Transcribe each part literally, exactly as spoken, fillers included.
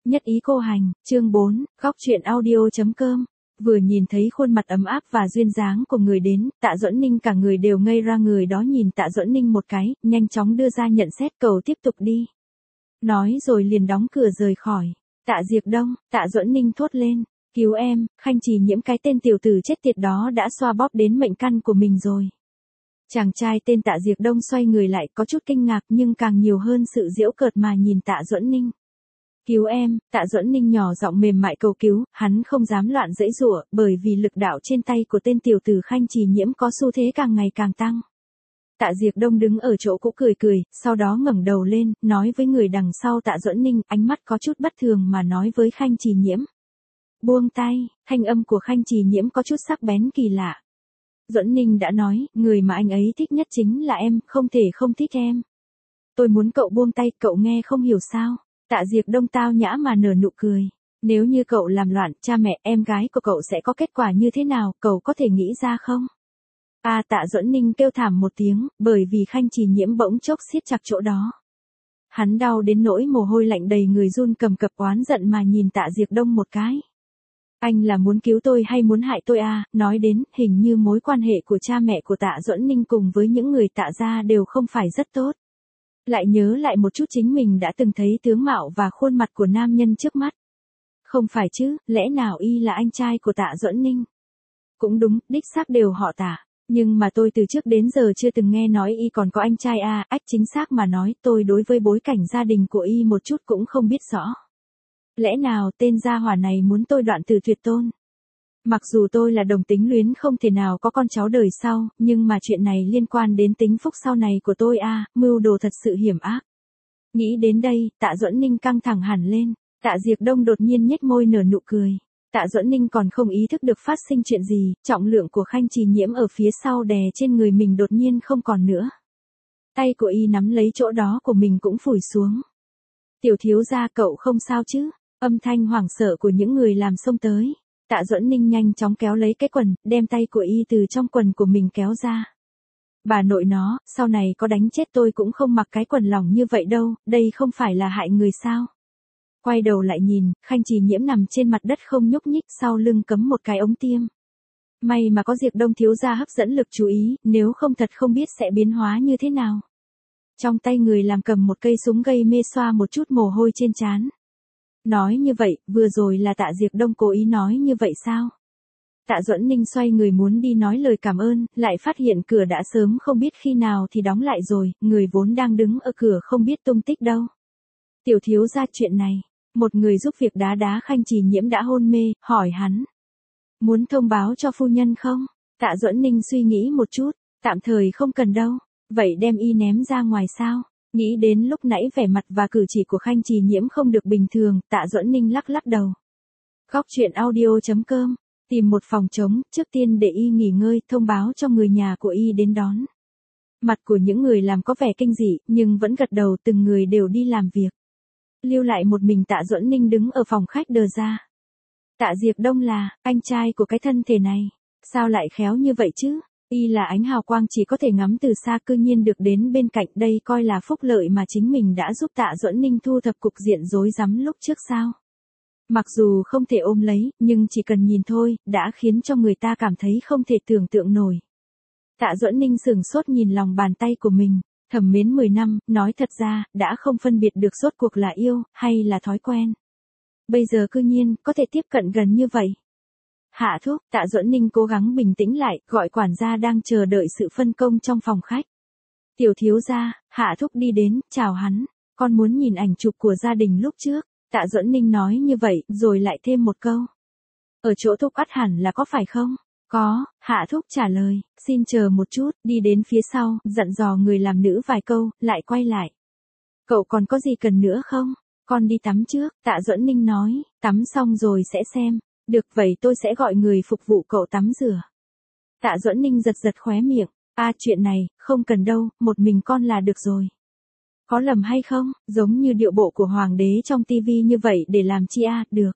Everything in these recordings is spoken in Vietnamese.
Nhất ý cô hành, chương bốn, góc truyện audio.com. Vừa nhìn thấy khuôn mặt ấm áp và duyên dáng của người đến, Tạ Duẫn Ninh cả người đều ngây ra, người đó nhìn Tạ Duẫn Ninh một cái, nhanh chóng đưa ra nhận xét, cậu tiếp tục đi. Nói rồi liền đóng cửa rời khỏi. Tạ Diệp Đông, Tạ Duẫn Ninh thốt lên, cứu em, Khanh Trì Nhiễm cái tên tiểu tử chết tiệt đó đã xoa bóp đến mệnh căn của mình rồi. Chàng trai tên Tạ Diệp Đông xoay người lại, có chút kinh ngạc nhưng càng nhiều hơn sự giễu cợt mà nhìn Tạ Duẫn Ninh. Cứu em, Tạ Duẫn Ninh nhỏ giọng mềm mại cầu cứu, hắn không dám loạn giãy giụa, bởi vì lực đạo trên tay của tên tiểu tử Khanh Trì Nhiễm có xu thế càng ngày càng tăng. Tạ Diệp Đông đứng ở chỗ cũ cười cười, sau đó ngẩng đầu lên, nói với người đằng sau Tạ Duẫn Ninh, ánh mắt có chút bất thường mà nói với Khanh Trì Nhiễm. Buông tay, thanh âm của Khanh Trì Nhiễm có chút sắc bén kỳ lạ. Duẫn Ninh đã nói, người mà anh ấy thích nhất chính là em, không thể không thích em. Tôi muốn cậu buông tay, cậu nghe không hiểu sao? Tạ Diệp Đông tao nhã mà nở nụ cười. Nếu như cậu làm loạn, cha mẹ, em gái của cậu sẽ có kết quả như thế nào, cậu có thể nghĩ ra không? À, Tạ Duẫn Ninh kêu thảm một tiếng, bởi vì Khanh Trì Nhiễm bỗng chốc siết chặt chỗ đó. Hắn đau đến nỗi mồ hôi lạnh đầy người, run cầm cập oán giận mà nhìn Tạ Diệp Đông một cái. Anh là muốn cứu tôi hay muốn hại tôi à? Nói đến, hình như mối quan hệ của cha mẹ của Tạ Duẫn Ninh cùng với những người Tạ gia đều không phải rất tốt. Lại nhớ lại một chút chính mình đã từng thấy tướng mạo và khuôn mặt của nam nhân trước mắt. Không phải chứ, lẽ nào y là anh trai của Tạ Duẫn Ninh? Cũng đúng, đích xác đều họ Tạ. Nhưng mà tôi từ trước đến giờ chưa từng nghe nói y còn có anh trai à, ách chính xác mà nói, tôi đối với bối cảnh gia đình của y một chút cũng không biết rõ. Lẽ nào tên gia hỏa này muốn tôi đoạn từ tuyệt tôn? Mặc dù tôi là đồng tính luyến không thể nào có con cháu đời sau, nhưng mà chuyện này liên quan đến tính phúc sau này của tôi à, mưu đồ thật sự hiểm ác. Nghĩ đến đây, Tạ Duẫn Ninh căng thẳng hẳn lên, Tạ Diệp Đông đột nhiên nhếch môi nở nụ cười. Tạ Duẫn Ninh còn không ý thức được phát sinh chuyện gì, trọng lượng của Khanh Trì Nhiễm ở phía sau đè trên người mình đột nhiên không còn nữa. Tay của y nắm lấy chỗ đó của mình cũng phủi xuống. Tiểu thiếu gia, cậu không sao chứ? Âm thanh hoảng sợ của những người làm xông tới. Tạ Duẫn Ninh nhanh chóng kéo lấy cái quần, đem tay của y từ trong quần của mình kéo ra. Bà nội nó, sau này có đánh chết tôi cũng không mặc cái quần lỏng như vậy đâu, đây không phải là hại người sao? Quay đầu lại nhìn, Khanh Trì Nhiễm nằm trên mặt đất không nhúc nhích, sau lưng cấm một cái ống tiêm. May mà có Diệp Đông thiếu gia hấp dẫn lực chú ý, nếu không thật không biết sẽ biến hóa như thế nào. Trong tay người làm cầm một cây súng gây mê, xoa một chút mồ hôi trên trán. Nói như vậy, vừa rồi là Tạ Diệp Đông cố ý nói như vậy sao? Tạ Duẫn Ninh xoay người muốn đi nói lời cảm ơn, lại phát hiện cửa đã sớm không biết khi nào thì đóng lại rồi, người vốn đang đứng ở cửa không biết tung tích đâu. Tiểu thiếu gia, chuyện này, một người giúp việc đá đá Khanh Trì Nhiễm đã hôn mê, hỏi hắn. Muốn thông báo cho phu nhân không? Tạ Duẫn Ninh suy nghĩ một chút, tạm thời không cần đâu, vậy đem y ném ra ngoài sao? Nghĩ đến lúc nãy vẻ mặt và cử chỉ của Khanh Trì Nhiễm không được bình thường, Tạ Duẫn Ninh lắc lắc đầu. Góc truyện audio.com, tìm một phòng trống, trước tiên để y nghỉ ngơi, thông báo cho người nhà của y đến đón. Mặt của những người làm có vẻ kinh dị, nhưng vẫn gật đầu, từng người đều đi làm việc. Lưu lại một mình Tạ Duẫn Ninh đứng ở phòng khách đờ ra. Tạ Diệp Đông là, anh trai của cái thân thể này. Sao lại khéo như vậy chứ? Y là ánh hào quang chỉ có thể ngắm từ xa, cư nhiên được đến bên cạnh, đây coi là phúc lợi mà chính mình đã giúp Tạ Duẫn Ninh thu thập cục diện rối rắm lúc trước sao. Mặc dù không thể ôm lấy, nhưng chỉ cần nhìn thôi, đã khiến cho người ta cảm thấy không thể tưởng tượng nổi. Tạ Duẫn Ninh sửng sốt nhìn lòng bàn tay của mình, thầm mến mười năm, nói thật ra, đã không phân biệt được rốt cuộc là yêu, hay là thói quen. Bây giờ cư nhiên, có thể tiếp cận gần như vậy. Hạ thúc, Tạ Duẫn Ninh cố gắng bình tĩnh lại, gọi quản gia đang chờ đợi sự phân công trong phòng khách. Tiểu thiếu gia, Hạ thúc đi đến, chào hắn, con muốn nhìn ảnh chụp của gia đình lúc trước. Tạ Duẫn Ninh nói như vậy, rồi lại thêm một câu. Ở chỗ thúc ắt hẳn là có phải không? Có, Hạ thúc trả lời, xin chờ một chút, đi đến phía sau, dặn dò người làm nữ vài câu, lại quay lại. Cậu còn có gì cần nữa không? Con đi tắm trước, Tạ Duẫn Ninh nói, tắm xong rồi sẽ xem. Được, vậy tôi sẽ gọi người phục vụ cậu tắm rửa. Tạ Duẫn Ninh giật giật khóe miệng, à chuyện này, không cần đâu, một mình con là được rồi. Có lầm hay không, giống như điệu bộ của hoàng đế trong tivi như vậy để làm chi à, được.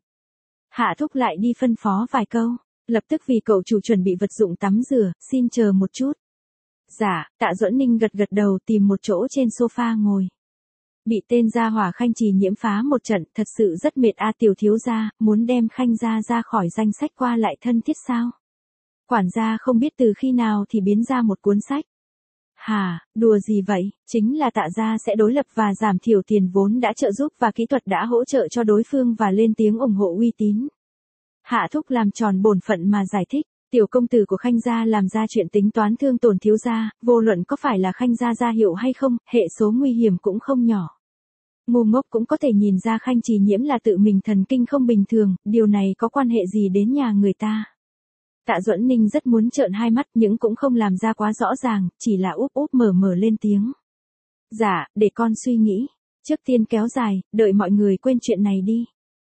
Hạ thúc lại đi phân phó vài câu, lập tức vì cậu chủ chuẩn bị vật dụng tắm rửa, xin chờ một chút. Dạ, Tạ Duẫn Ninh gật gật đầu, tìm một chỗ trên sofa ngồi. Bị tên gia hỏa Khanh Trì Nhiễm phá một trận, thật sự rất mệt a tiểu thiếu gia, muốn đem Khanh gia ra khỏi danh sách qua lại thân thiết sao? Quản gia không biết từ khi nào thì biến ra một cuốn sách. Hả, đùa gì vậy, chính là Tạ gia sẽ đối lập và giảm thiểu tiền vốn đã trợ giúp và kỹ thuật đã hỗ trợ cho đối phương và lên tiếng ủng hộ uy tín. Hạ Thúc làm tròn bổn phận mà giải thích, tiểu công tử của Khanh gia làm ra chuyện tính toán thương tổn thiếu gia, vô luận có phải là Khanh gia gia hiệu hay không, hệ số nguy hiểm cũng không nhỏ. Ngu ngốc cũng có thể nhìn ra Khanh Trì Nhiễm là tự mình thần kinh không bình thường, điều này có quan hệ gì đến nhà người ta. Tạ Duẫn Ninh rất muốn trợn hai mắt nhưng cũng không làm ra quá rõ ràng, chỉ là úp úp mở mở lên tiếng. Dạ, để con suy nghĩ. Trước tiên kéo dài, đợi mọi người quên chuyện này đi.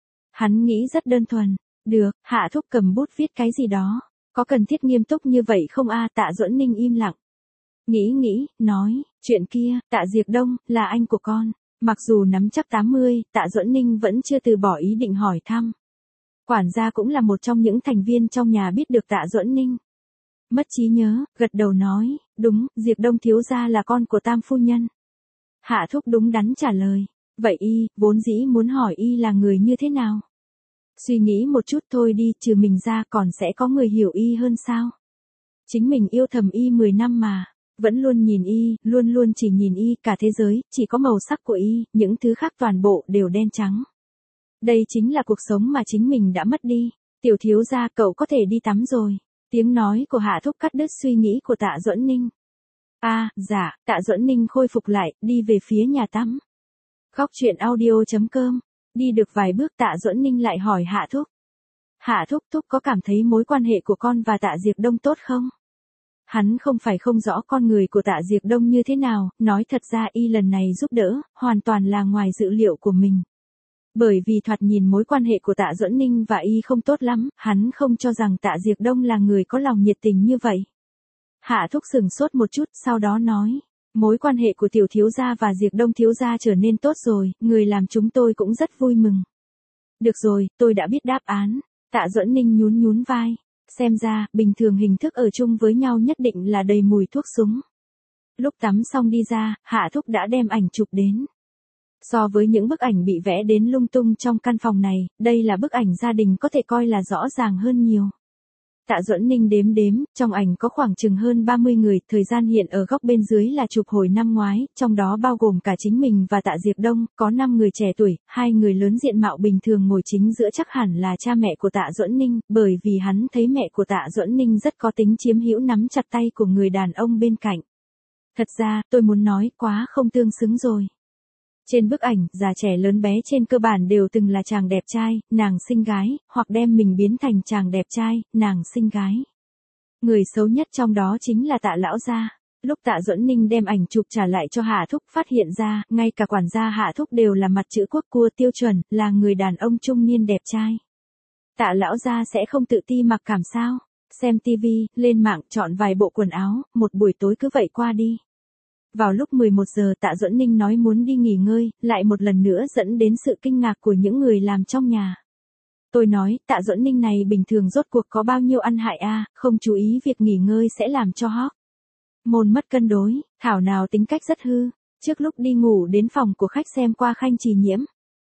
Hắn nghĩ rất đơn thuần. Được, Hạ Thúc cầm bút viết cái gì đó. Có cần thiết nghiêm túc như vậy không a? Tạ Duẫn Ninh im lặng. Nghĩ nghĩ, nói, chuyện kia, Tạ Diệp Đông, là anh của con. Mặc dù nắm chắc tám mươi, Tạ Duẫn Ninh vẫn chưa từ bỏ ý định hỏi thăm. Quản gia cũng là một trong những thành viên trong nhà biết được Tạ Duẫn Ninh. Mất trí nhớ, gật đầu nói, đúng, Diệp Đông thiếu gia là con của Tam phu nhân. Hạ Thúc đúng đắn trả lời, vậy y, vốn dĩ muốn hỏi y là người như thế nào? Suy nghĩ một chút thôi đi, trừ mình ra còn sẽ có người hiểu y hơn sao? Chính mình yêu thầm y mười năm mà, vẫn luôn nhìn y, luôn luôn chỉ nhìn y, cả thế giới, chỉ có màu sắc của y, những thứ khác toàn bộ đều đen trắng. Đây chính là cuộc sống mà chính mình đã mất đi. Tiểu thiếu gia, cậu có thể đi tắm rồi. Tiếng nói của Hạ Thúc cắt đứt suy nghĩ của Tạ Duẫn Ninh. A, à, dạ, Tạ Duẫn Ninh khôi phục lại, đi về phía nhà tắm. Góc truyện audio chấm com. Đi được vài bước Tạ Duẫn Ninh lại hỏi Hạ Thúc. Hạ Thúc Thúc có cảm thấy mối quan hệ của con và Tạ Diệp Đông tốt không? Hắn không phải không rõ con người của Tạ Diệp Đông như thế nào, nói thật ra y lần này giúp đỡ, hoàn toàn là ngoài dự liệu của mình. Bởi vì thoạt nhìn mối quan hệ của Tạ Duẫn Ninh và y không tốt lắm, hắn không cho rằng Tạ Diệp Đông là người có lòng nhiệt tình như vậy. Hạ Thúc sừng sốt một chút, sau đó nói, mối quan hệ của tiểu thiếu gia và Diệp Đông thiếu gia trở nên tốt rồi, người làm chúng tôi cũng rất vui mừng. Được rồi, tôi đã biết đáp án. Tạ Duẫn Ninh nhún nhún vai, xem ra, bình thường hình thức ở chung với nhau nhất định là đầy mùi thuốc súng. Lúc tắm xong đi ra, Hạ Thúc đã đem ảnh chụp đến. So với những bức ảnh bị vẽ đến lung tung trong căn phòng này, đây là bức ảnh gia đình có thể coi là rõ ràng hơn nhiều. Tạ Duẫn Ninh đếm đếm, trong ảnh có khoảng chừng hơn ba mươi người, thời gian hiện ở góc bên dưới là chụp hồi năm ngoái, trong đó bao gồm cả chính mình và Tạ Diệp Đông, có năm người trẻ tuổi, hai người lớn diện mạo bình thường ngồi chính giữa chắc hẳn là cha mẹ của Tạ Duẫn Ninh, bởi vì hắn thấy mẹ của Tạ Duẫn Ninh rất có tính chiếm hữu nắm chặt tay của người đàn ông bên cạnh. Thật ra, tôi muốn nói quá không tương xứng rồi. Trên bức ảnh, già trẻ lớn bé trên cơ bản đều từng là chàng đẹp trai, nàng xinh gái, hoặc đem mình biến thành chàng đẹp trai, nàng xinh gái. Người xấu nhất trong đó chính là Tạ lão gia. Lúc Tạ Duẫn Ninh đem ảnh chụp trả lại cho Hạ Thúc phát hiện ra, ngay cả quản gia Hạ Thúc đều là mặt chữ quốc cua tiêu chuẩn, là người đàn ông trung niên đẹp trai. Tạ lão gia sẽ không tự ti mặc cảm sao? Xem tivi, lên mạng, chọn vài bộ quần áo, một buổi tối cứ vậy qua đi. Vào lúc mười một giờ Tạ Duẫn Ninh nói muốn đi nghỉ ngơi, lại một lần nữa dẫn đến sự kinh ngạc của những người làm trong nhà. Tôi nói, Tạ Duẫn Ninh này bình thường rốt cuộc có bao nhiêu ăn hại a, không chú ý việc nghỉ ngơi sẽ làm cho hóc môn mất cân đối, thảo nào tính cách rất hư. Trước lúc đi ngủ đến phòng của khách xem qua Khanh Trì Nhiễm.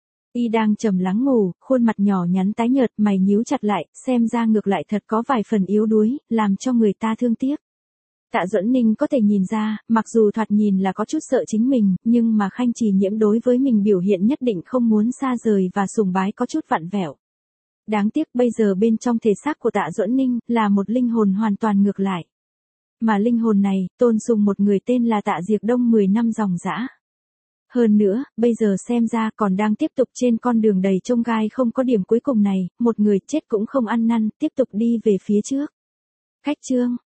Y đang trầm lắng ngủ, khuôn mặt nhỏ nhắn tái nhợt, mày nhíu chặt lại, xem ra ngược lại thật có vài phần yếu đuối, làm cho người ta thương tiếc. Tạ Duẫn Ninh có thể nhìn ra, mặc dù thoạt nhìn là có chút sợ chính mình, nhưng mà Khanh Trì Nhiễm đối với mình biểu hiện nhất định không muốn xa rời và sùng bái có chút vặn vẹo. Đáng tiếc bây giờ bên trong thể xác của Tạ Duẫn Ninh là một linh hồn hoàn toàn ngược lại. Mà linh hồn này, tôn sùng một người tên là Tạ Diệp Đông mười năm dòng dã. Hơn nữa, bây giờ xem ra còn đang tiếp tục trên con đường đầy chông gai không có điểm cuối cùng này, một người chết cũng không ăn năn, tiếp tục đi về phía trước. Cách chương